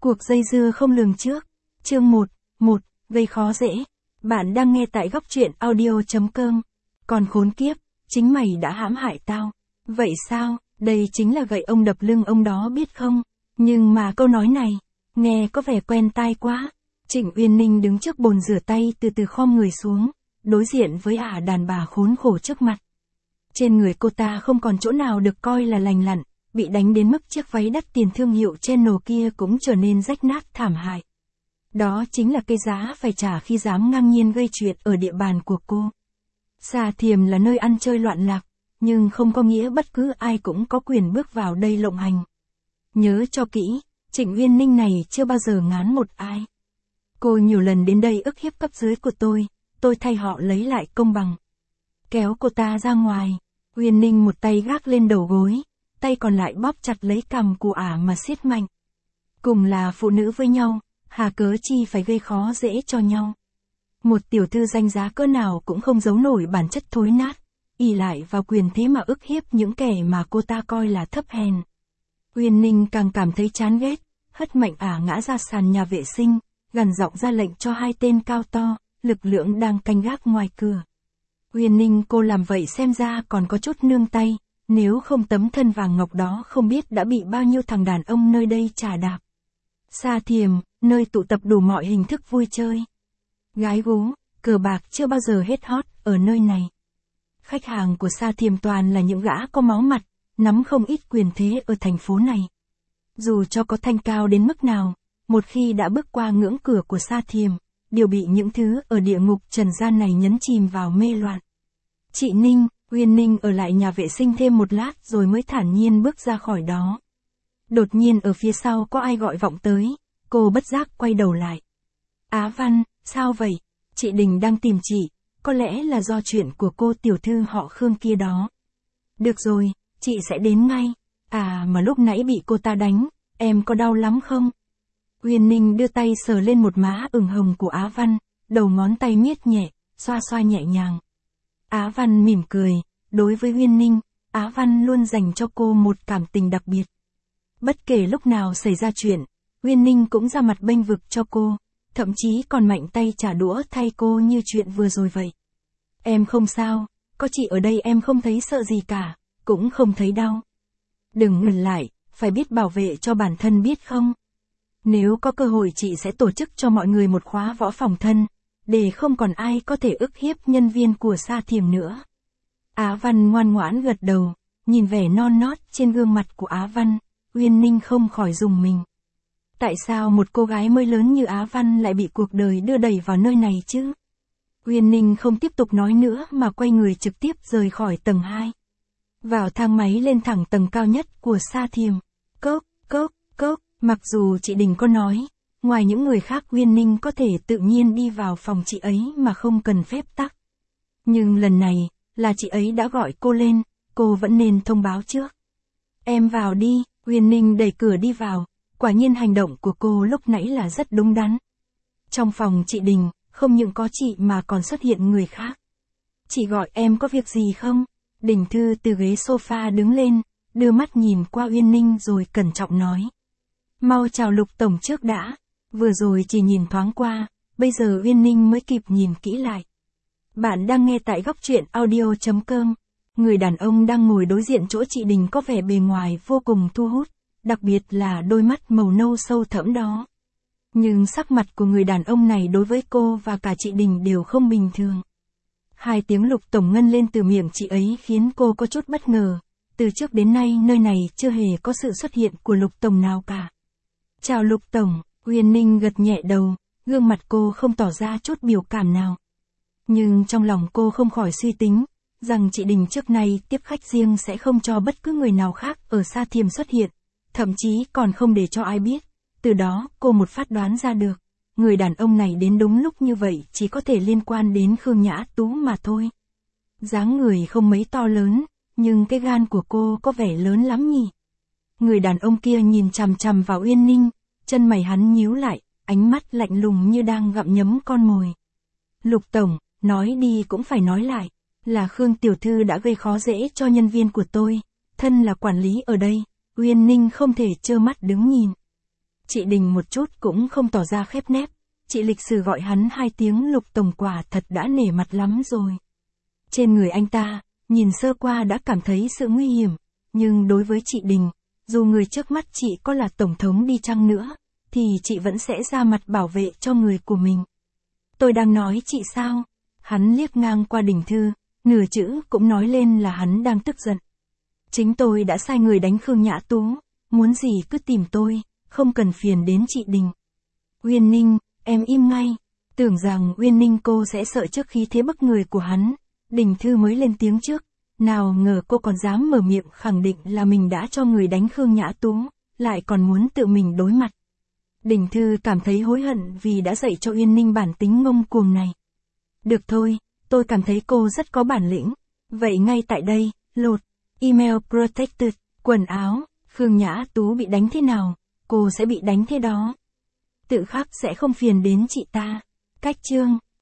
Cuộc dây dưa không lường trước. Chương 1, gây khó dễ. Bạn đang nghe tại góc truyện audio.com. Còn khốn kiếp, chính mày đã hãm hại tao. Vậy sao, đây chính là gậy ông đập lưng ông đó biết không? Nhưng mà câu nói này, nghe có vẻ quen tai quá. Trịnh Uyên Ninh đứng trước bồn rửa tay từ từ khom người xuống, đối diện với đàn bà khốn khổ trước mặt. Trên người cô ta không còn chỗ nào được coi là lành lặn, bị đánh đến mức chiếc váy đắt tiền thương hiệu Chanel kia cũng trở nên rách nát thảm hại. Đó chính là cái giá phải trả khi dám ngang nhiên gây chuyện ở địa bàn của cô. Sa Thiềm là nơi ăn chơi loạn lạc, nhưng không có nghĩa bất cứ ai cũng có quyền bước vào đây lộng hành. Nhớ cho kỹ, Trịnh Uyên Ninh này chưa bao giờ ngán một ai. Cô nhiều lần đến đây ức hiếp cấp dưới của tôi thay họ lấy lại công bằng. Kéo cô ta ra ngoài, Uyên Ninh một tay gác lên đầu gối, tay còn lại bóp chặt lấy cằm của mà siết mạnh. Cùng là phụ nữ với nhau, hà cớ chi phải gây khó dễ cho nhau. Một tiểu thư danh giá cỡ nào cũng không giấu nổi bản chất thối nát, ỷ lại vào quyền thế mà ức hiếp những kẻ mà cô ta coi là thấp hèn. Uyên Ninh càng cảm thấy chán ghét, hất mạnh ngã ra sàn nhà vệ sinh, gằn giọng ra lệnh cho hai tên cao to, lực lượng đang canh gác ngoài cửa. Uyên Ninh, cô làm vậy xem ra còn có chút nương tay, nếu không tấm thân vàng ngọc đó không biết đã bị bao nhiêu thằng đàn ông nơi đây chà đạp. Sa Thiềm, nơi tụ tập đủ mọi hình thức vui chơi. Gái gú, cờ bạc chưa bao giờ hết hot ở nơi này. Khách hàng của Sa Thiềm toàn là những gã có máu mặt, nắm không ít quyền thế ở thành phố này. Dù cho có thanh cao đến mức nào, một khi đã bước qua ngưỡng cửa của Sa Thiềm, đều bị những thứ ở địa ngục trần gian này nhấn chìm vào mê loạn. Chị Ninh, Uyên Ninh ở lại nhà vệ sinh thêm một lát rồi mới thản nhiên bước ra khỏi đó. Đột nhiên ở phía sau có ai gọi vọng tới, cô bất giác quay đầu lại. Á Văn, sao vậy? Chị Đình đang tìm chị, có lẽ là do chuyện của cô tiểu thư họ Khương kia đó. Được rồi, chị sẽ đến ngay. Mà lúc nãy bị cô ta đánh, em có đau lắm không? Uyên Ninh đưa tay sờ lên một má ửng hồng của Á Văn, đầu ngón tay miết nhẹ, xoa xoa nhẹ nhàng. Á Văn mỉm cười, đối với Uyên Ninh, Á Văn luôn dành cho cô một cảm tình đặc biệt. Bất kể lúc nào xảy ra chuyện, Uyên Ninh cũng ra mặt bênh vực cho cô, thậm chí còn mạnh tay trả đũa thay cô như chuyện vừa rồi vậy. Em không sao, có chị ở đây em không thấy sợ gì cả, cũng không thấy đau. Đừng ngừng lại, phải biết bảo vệ cho bản thân biết không? Nếu có cơ hội chị sẽ tổ chức cho mọi người một khóa võ phòng thân, để không còn ai có thể ức hiếp nhân viên của Sa Thiềm nữa. Á Văn ngoan ngoãn gật đầu, nhìn vẻ non nót trên gương mặt của Á Văn, Uyên Ninh không khỏi rùng mình. Tại sao một cô gái mới lớn như Á Văn lại bị cuộc đời đưa đẩy vào nơi này chứ? Uyên Ninh không tiếp tục nói nữa mà quay người trực tiếp rời khỏi tầng 2. Vào thang máy lên thẳng tầng cao nhất của Sa Thiềm. Cốc, mặc dù chị Đình có nói, ngoài những người khác Uyên Ninh có thể tự nhiên đi vào phòng chị ấy mà không cần phép tắc. Nhưng lần này, là chị ấy đã gọi cô lên, cô vẫn nên thông báo trước. Em vào đi, Uyên Ninh đẩy cửa đi vào, quả nhiên hành động của cô lúc nãy là rất đúng đắn. Trong phòng chị Đình, không những có chị mà còn xuất hiện người khác. Chị gọi em có việc gì không? Đình Thư từ ghế sofa đứng lên, đưa mắt nhìn qua Uyên Ninh rồi cẩn trọng nói. Mau chào Lục Tổng trước đã, vừa rồi chỉ nhìn thoáng qua, bây giờ Uyên Ninh mới kịp nhìn kỹ lại. Bạn đang nghe tại góc truyện audio.com. Người đàn ông đang ngồi đối diện chỗ chị Đình có vẻ bề ngoài vô cùng thu hút, đặc biệt là đôi mắt màu nâu sâu thẫm đó. Nhưng sắc mặt của người đàn ông này đối với cô và cả chị Đình đều không bình thường. Hai tiếng Lục Tổng ngân lên từ miệng chị ấy khiến cô có chút bất ngờ. Từ trước đến nay nơi này chưa hề có sự xuất hiện của Lục Tổng nào cả. Chào Lục Tổng, Uyên Ninh gật nhẹ đầu, gương mặt cô không tỏ ra chút biểu cảm nào. Nhưng trong lòng cô không khỏi suy tính, rằng chị Đình trước nay tiếp khách riêng sẽ không cho bất cứ người nào khác ở Sa Thiềm xuất hiện, thậm chí còn không để cho ai biết. Từ đó cô một phát đoán ra được, người đàn ông này đến đúng lúc như vậy chỉ có thể liên quan đến Khương Nhã Tú mà thôi. Dáng người không mấy to lớn, nhưng cái gan của cô có vẻ lớn lắm nhỉ. Người đàn ông kia nhìn chằm chằm vào Uyên Ninh, chân mày hắn nhíu lại, ánh mắt lạnh lùng như đang gặm nhấm con mồi. Lục Tổng, nói đi cũng phải nói lại, là Khương tiểu thư đã gây khó dễ cho nhân viên của tôi, thân là quản lý ở đây, Uyên Ninh không thể trơ mắt đứng nhìn. Chị Đình một chút cũng không tỏ ra khép nép. Chị lịch sự gọi hắn 2 tiếng Lục tổng quả thật đã nể mặt lắm rồi. Trên người anh ta, nhìn sơ qua đã cảm thấy sự nguy hiểm, nhưng đối với chị Đình, dù người trước mắt chị có là tổng thống đi chăng nữa, thì chị vẫn sẽ ra mặt bảo vệ cho người của mình. Tôi đang nói chị sao? Hắn liếc ngang qua Đình Thư, nửa chữ cũng nói lên là hắn đang tức giận. Chính tôi đã sai người đánh Khương Nhã Tú, muốn gì cứ tìm tôi, không cần phiền đến chị Đình. Uyên Ninh, em im ngay. Tưởng rằng Uyên Ninh cô sẽ sợ trước khí thế bức người của hắn. Đình Thư mới lên tiếng trước. Nào ngờ cô còn dám mở miệng khẳng định là mình đã cho người đánh Khương Nhã Tú, lại còn muốn tự mình đối mặt. Đình Thư cảm thấy hối hận vì đã dạy cho Uyên Ninh bản tính ngông cuồng này. Được thôi, tôi cảm thấy cô rất có bản lĩnh. Vậy ngay tại đây, lột, email protected, quần áo, Khương Nhã Tú bị đánh thế nào, cô sẽ bị đánh thế đó. Tự khắc sẽ không phiền đến chị ta. Cách chương